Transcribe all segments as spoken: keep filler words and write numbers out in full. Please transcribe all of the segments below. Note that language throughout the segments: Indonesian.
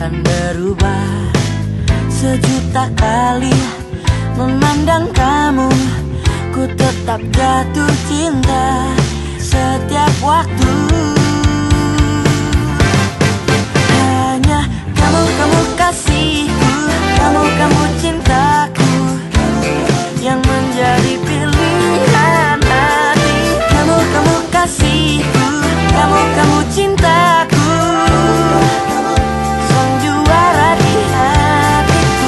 akan berubah. Sejuta kali memandang kamu, ku tetap jatuh cinta setiap waktu. Hanya kamu, kamu kasihku, kamu, kamu cintaku, yang menjadi pilihan hati. Kamu, kamu kasihku, kamu, kamu cintaku, sang juara di hatiku.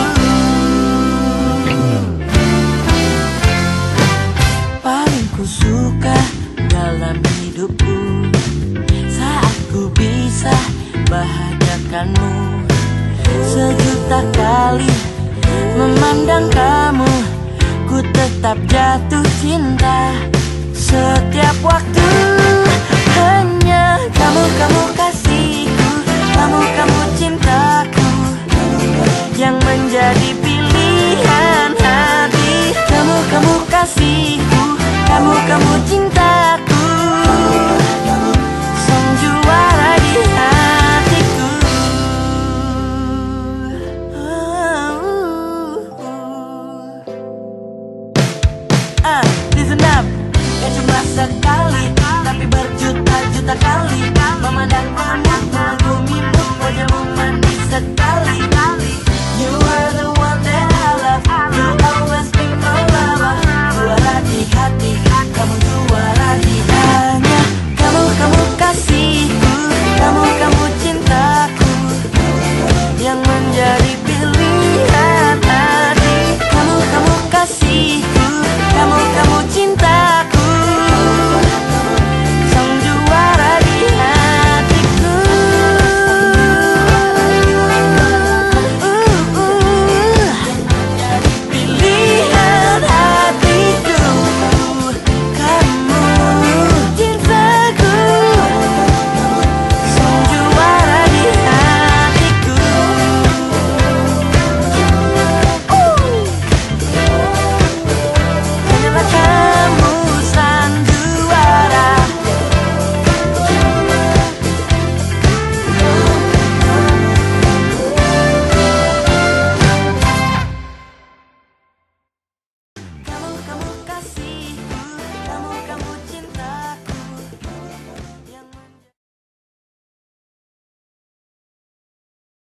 Paling ku suka dalam hidupku saat ku bisa bahagiakanmu. Sejuta kali memandang kamu, ku tetap jatuh cinta setiap waktu. Hanya kamu, kamu kasihku, kamu, kamu cintaku, yang menjadi pilihan hati. Kamu, kamu kasihku, kamu, kamu cintaku, sang juara di hatiku. Ah, listen up. Gak cuma sekali, tapi berjuta-juta kali